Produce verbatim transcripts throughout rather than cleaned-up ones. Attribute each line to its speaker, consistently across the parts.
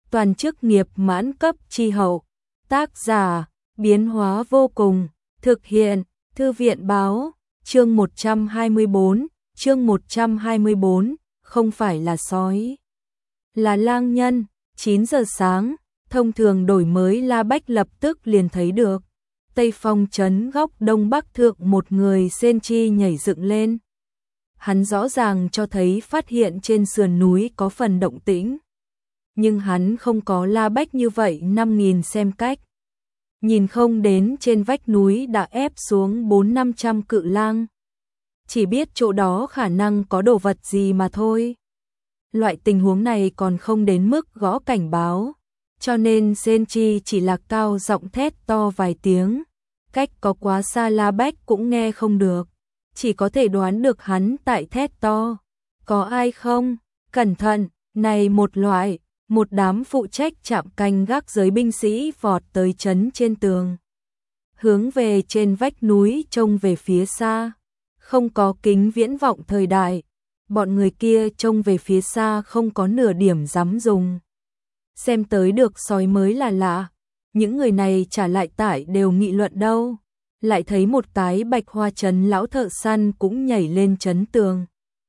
Speaker 1: toàn chức nghiệp mãn cấp chi hậu. Tác giả, biến hóa vô cùng, thực hiện, Thư viện báo, chương một trăm hai mươi bốn, chương một trăm hai mươi bốn, không phải là sói, là lang nhân. Chín giờ sáng, thông thường đổi mới La Bách lập tức liền thấy được. Tây Phong trấn góc đông bắc thượng một người sen chi nhảy dựng lên. Hắn rõ ràng cho thấy phát hiện trên sườn núi có phần động tĩnh. Nhưng hắn không có La Bách như vậy năm nghìn xem cách. Nhìn không đến trên vách núi đã ép xuống bốn năm trăm cự lang. Chỉ biết chỗ đó khả năng có đồ vật gì mà thôi. Loại tình huống này còn không đến mức gõ cảnh báo. Cho nên Sen Chi chỉ là cao giọng thét to vài tiếng. Cách có quá xa La Bách cũng nghe không được. Chỉ có thể đoán được hắn tại thét to. Có ai không? Cẩn thận, này một loại. Một đám phụ trách trạm canh gác giới binh sĩ vọt tới trấn trên tường. Hướng về trên vách núi trông về phía xa. Không có kính viễn vọng thời đại. Bọn người kia trông về phía xa không có nửa điểm dám dùng. Xem tới được sói mới là lạ. Những người này trả lại tải đều nghị luận đâu. Lại thấy một cái bạch hoa trấn lão thợ săn cũng nhảy lên trấn tường.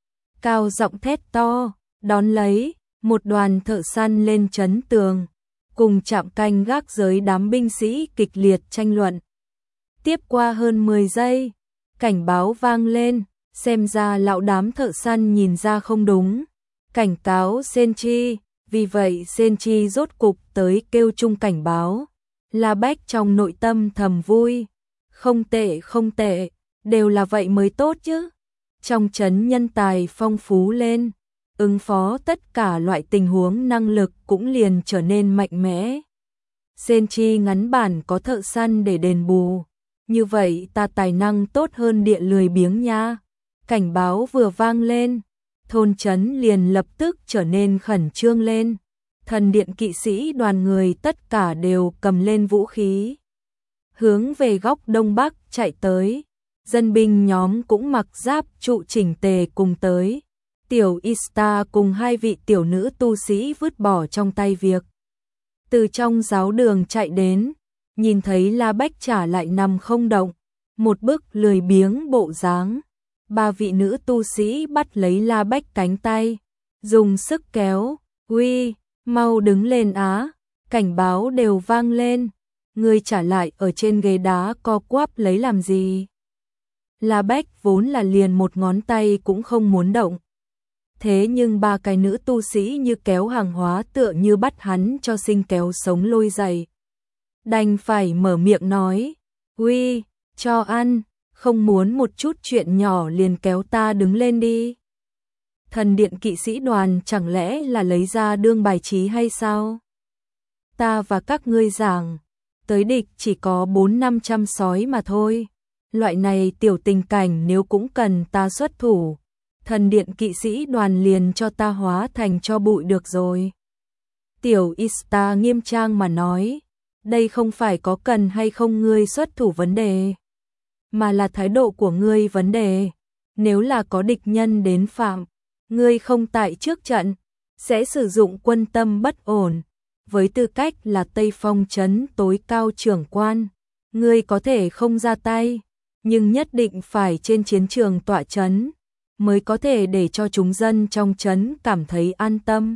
Speaker 1: Cao giọng thét to, đón lấy. Một đoàn thợ săn lên trấn tường, cùng trạm canh gác giới đám binh sĩ kịch liệt tranh luận. Tiếp qua hơn mười giây, cảnh báo vang lên, xem ra lão đám thợ săn nhìn ra không đúng. Cảnh cáo Sen Chi, vì vậy Sen Chi rốt cục tới kêu chung cảnh báo. La Bách trong nội tâm thầm vui, không tệ không tệ, đều là vậy mới tốt chứ. Trong trấn nhân tài phong phú lên. Ứng phó tất cả loại tình huống năng lực cũng liền trở nên mạnh mẽ. Sen Chi ngắn bản có thợ săn để đền bù. Như vậy ta tài năng tốt hơn địa lười biếng nha. Cảnh báo vừa vang lên. Thôn trấn liền lập tức trở nên khẩn trương lên. Thần điện kỵ sĩ đoàn người tất cả đều cầm lên vũ khí. Hướng về góc đông bắc chạy tới. Dân binh nhóm cũng mặc giáp trụ chỉnh tề cùng tới. Tiểu Ista cùng hai vị tiểu nữ tu sĩ vứt bỏ trong tay việc. Từ trong giáo đường chạy đến, nhìn thấy La Bách trả lại nằm không động, một bức lười biếng bộ dáng. Ba vị nữ tu sĩ bắt lấy La Bách cánh tay, dùng sức kéo, uy, mau đứng lên á, cảnh báo đều vang lên, ngươi trả lại ở trên ghế đá co quắp lấy làm gì. La Bách vốn là liền một ngón tay cũng không muốn động. Thế nhưng ba cái nữ tu sĩ như kéo hàng hóa tựa như bắt hắn cho sinh kéo sống lôi dày. Đành phải mở miệng nói, uy, cho ăn, không muốn một chút chuyện nhỏ liền kéo ta đứng lên đi. Thần điện kỵ sĩ đoàn chẳng lẽ là lấy ra đương bài trí hay sao? Ta và các ngươi giảng, tới địch chỉ có bốn năm trăm sói mà thôi. Loại này tiểu tình cảnh nếu cũng cần ta xuất thủ. Thần điện kỵ sĩ đoàn liền cho ta hóa thành cho bụi được rồi. Tiểu Ista nghiêm trang mà nói, đây không phải có cần hay không ngươi xuất thủ vấn đề, mà là thái độ của ngươi vấn đề. Nếu là có địch nhân đến phạm, ngươi không tại trước trận, sẽ sử dụng quân tâm bất ổn. Với tư cách là Tây Phong trấn tối cao trưởng quan, ngươi có thể không ra tay, nhưng nhất định phải trên chiến trường tọa trấn, mới có thể để cho chúng dân trong trấn cảm thấy an tâm.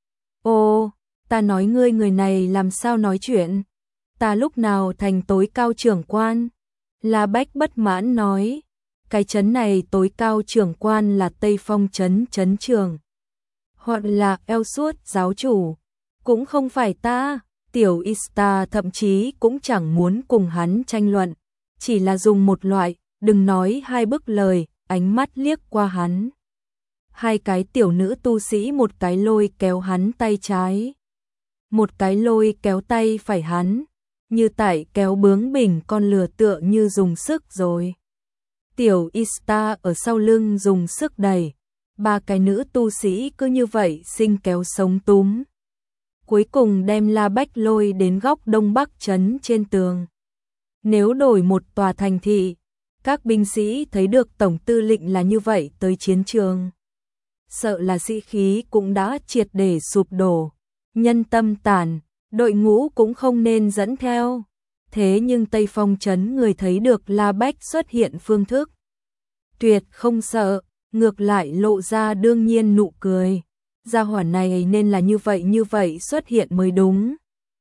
Speaker 1: Ô, ta nói ngươi người này làm sao nói chuyện? Ta lúc nào thành tối cao trưởng quan? La Bách bất mãn nói, cái trấn này tối cao trưởng quan là Tây Phong trấn trấn trưởng, hoặc là eo suốt giáo chủ, cũng không phải ta. Tiểu Ista thậm chí cũng chẳng muốn cùng hắn tranh luận, chỉ là dùng một loại, đừng nói hai bức lời, ánh mắt liếc qua hắn. Hai cái tiểu nữ tu sĩ một cái lôi kéo hắn tay trái, một cái lôi kéo tay phải hắn, như tại kéo bướng bỉnh con lừa tựa như dùng sức rồi. Tiểu Ista ở sau lưng dùng sức đẩy, ba cái nữ tu sĩ cứ như vậy sinh kéo sống túm. Cuối cùng đem La Bách lôi đến góc đông bắc trấn trên tường. Nếu đổi một tòa thành thị, các binh sĩ thấy được tổng tư lệnh là như vậy tới chiến trường, sợ là sĩ khí cũng đã triệt để sụp đổ. nhân tâm tản, đội ngũ cũng không nên dẫn theo. Thế nhưng Tây Phong trấn người thấy được La Bách xuất hiện phương thức. Tuyệt không sợ, ngược lại lộ ra đương nhiên nụ cười. Gia hỏa này nên là như vậy như vậy xuất hiện mới đúng.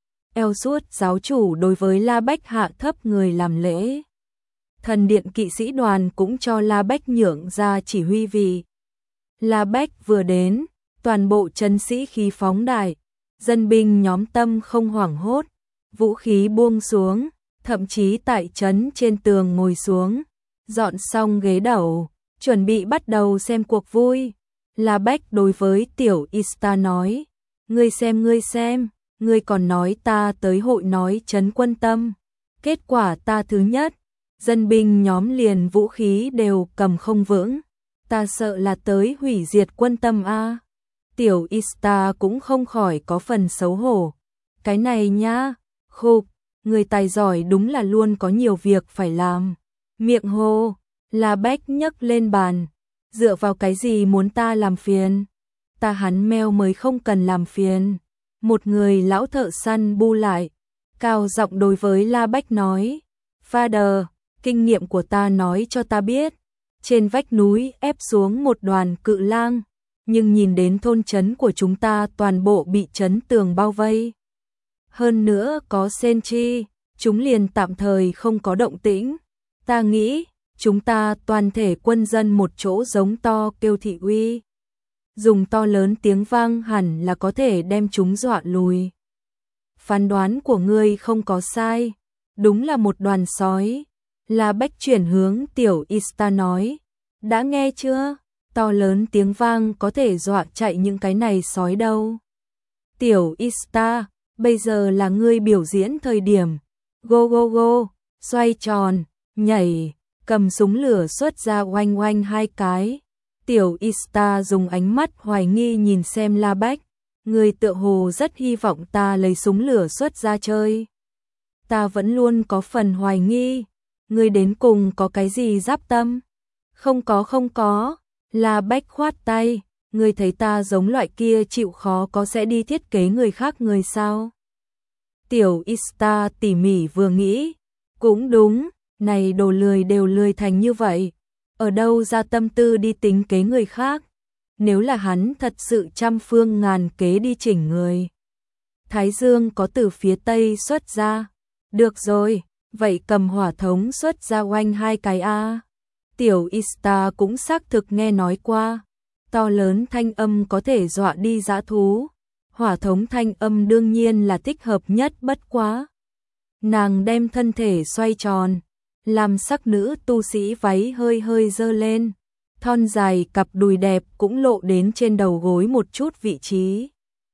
Speaker 1: Eo suốt giáo chủ đối với La Bách hạ thấp người làm lễ. Thần điện kỵ sĩ đoàn cũng cho La Bách nhượng ra chỉ huy vị. La Bách vừa đến, toàn bộ trấn sĩ khí phóng đại, dân binh nhóm tâm không hoảng hốt, vũ khí buông xuống, thậm chí tại trấn trên tường ngồi xuống, dọn xong ghế đầu, chuẩn bị bắt đầu xem cuộc vui. La Bách đối với tiểu Ista nói, ngươi xem ngươi xem, ngươi còn nói ta tới hội nói trấn quân tâm, kết quả ta thứ nhất, dân binh nhóm liền vũ khí đều cầm không vững, ta sợ là tới hủy diệt quân tâm a. Tiểu Ista cũng không khỏi có phần xấu hổ. Cái này nhá, khục, người tài giỏi đúng là luôn có nhiều việc phải làm. Miệng hô, La Bách nhấc lên bàn, dựa vào cái gì muốn ta làm phiền? Ta hắn meo mới không cần làm phiền. Một người lão thợ săn bu lại, cao giọng đối với La Bách nói, Father, kinh nghiệm của ta nói cho ta biết, trên vách núi ép xuống một đoàn cự lang, nhưng nhìn đến thôn trấn của chúng ta toàn bộ bị trấn tường bao vây. Hơn nữa có sentry, chúng liền tạm thời không có động tĩnh. Ta nghĩ, chúng ta toàn thể quân dân một chỗ giống to kêu thị uy. Dùng to lớn tiếng vang hẳn là có thể đem chúng dọa lùi. Phán đoán của ngươi không có sai, đúng là một đoàn sói. La Bách chuyển hướng tiểu Ista nói, đã nghe chưa? To lớn tiếng vang có thể dọa chạy những cái này sói đâu. Tiểu Ista, bây giờ là ngươi biểu diễn thời điểm. Go go go, xoay tròn, nhảy, cầm súng lửa xuất ra oanh oanh hai cái. Tiểu Ista dùng ánh mắt hoài nghi nhìn xem La Bách. Ngươi tựa hồ rất hy vọng ta lấy súng lửa xuất ra chơi. Ta vẫn luôn có phần hoài nghi. Ngươi đến cùng có cái gì giáp tâm? Không có không có. La Bách khoát tay, ngươi thấy ta giống loại kia chịu khó có sẽ đi thiết kế người khác người sao? Tiểu Ista tỉ mỉ vừa nghĩ, cũng đúng, này đồ lười đều lười thành như vậy, ở đâu ra tâm tư đi tính kế người khác? Nếu là hắn thật sự trăm phương ngàn kế đi chỉnh người. Thái Dương có từ phía tây xuất ra, được rồi, vậy cầm hỏa thống xuất ra oanh hai cái a. Tiểu Ista cũng xác thực nghe nói qua, to lớn thanh âm có thể dọa đi dã thú, hỏa thống thanh âm đương nhiên là thích hợp nhất bất quá. Nàng đem thân thể xoay tròn, làm sắc nữ tu sĩ váy hơi hơi dơ lên, thon dài cặp đùi đẹp cũng lộ đến trên đầu gối một chút vị trí.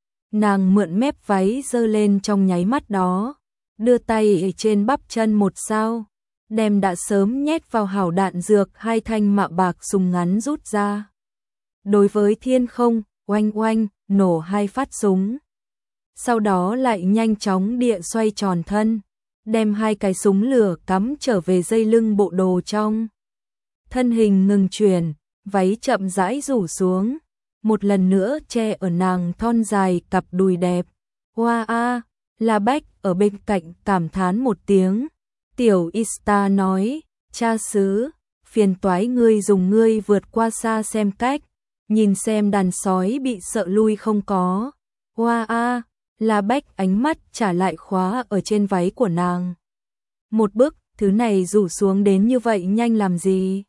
Speaker 1: Nàng mượn mép váy dơ lên trong nháy mắt đó, đưa tay trên bắp chân một sao. Đem đã sớm nhét vào hảo đạn dược hai thanh mạ bạc súng ngắn rút ra. Đối với thiên không, oanh oanh, nổ hai phát súng. Sau đó lại nhanh chóng địa xoay tròn thân, đem hai cái súng lửa cắm trở về dây lưng bộ đồ trong. Thân hình ngừng chuyển, váy chậm rãi rủ xuống, một lần nữa che ở nàng thon dài cặp đùi đẹp. Hoa a, La Bách ở bên cạnh cảm thán một tiếng. Tiểu Ista nói, cha xứ, phiền toái ngươi dùng ngươi vượt qua xa xem cách, nhìn xem đàn sói bị sợ lui không có. Hoa a, La Bách ánh mắt trả lại khóa ở trên váy của nàng. Một bức, thứ này rủ xuống đến như vậy nhanh làm gì?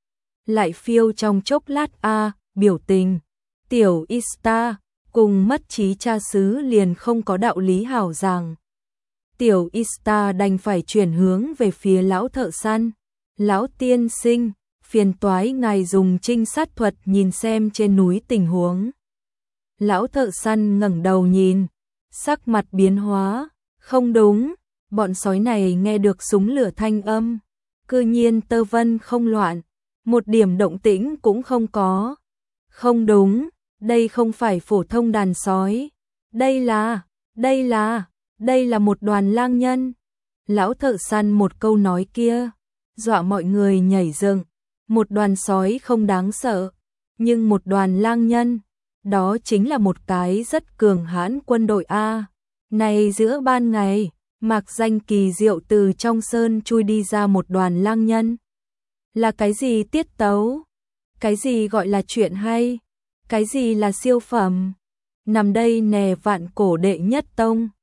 Speaker 1: Lại phiêu trong chốc lát a, biểu tình. Tiểu Ista, cùng mất trí cha xứ liền không có đạo lý hảo giảng. Tiểu Ista đành phải chuyển hướng về phía lão thợ săn. Lão tiên sinh, phiền toái ngài dùng trinh sát thuật nhìn xem trên núi tình huống. Lão thợ săn ngẩng đầu nhìn, sắc mặt biến hóa, không đúng, bọn sói này nghe được súng lửa thanh âm, cư nhiên tơ vân không loạn, một điểm động tĩnh cũng không có. Không đúng, đây không phải phổ thông đàn sói, đây là, đây là, đây là một đoàn lang nhân. Lão thợ săn một câu nói kia, dọa mọi người nhảy dựng. Một đoàn sói không đáng sợ, nhưng một đoàn lang nhân, đó chính là một cái rất cường hãn quân đội a. Này giữa ban ngày, mạc danh kỳ diệu từ trong sơn chui đi ra một đoàn lang nhân. Là cái gì tiết tấu? Cái gì gọi là chuyện hay? Cái gì là siêu phẩm? Nằm đây nè vạn cổ đệ nhất tông.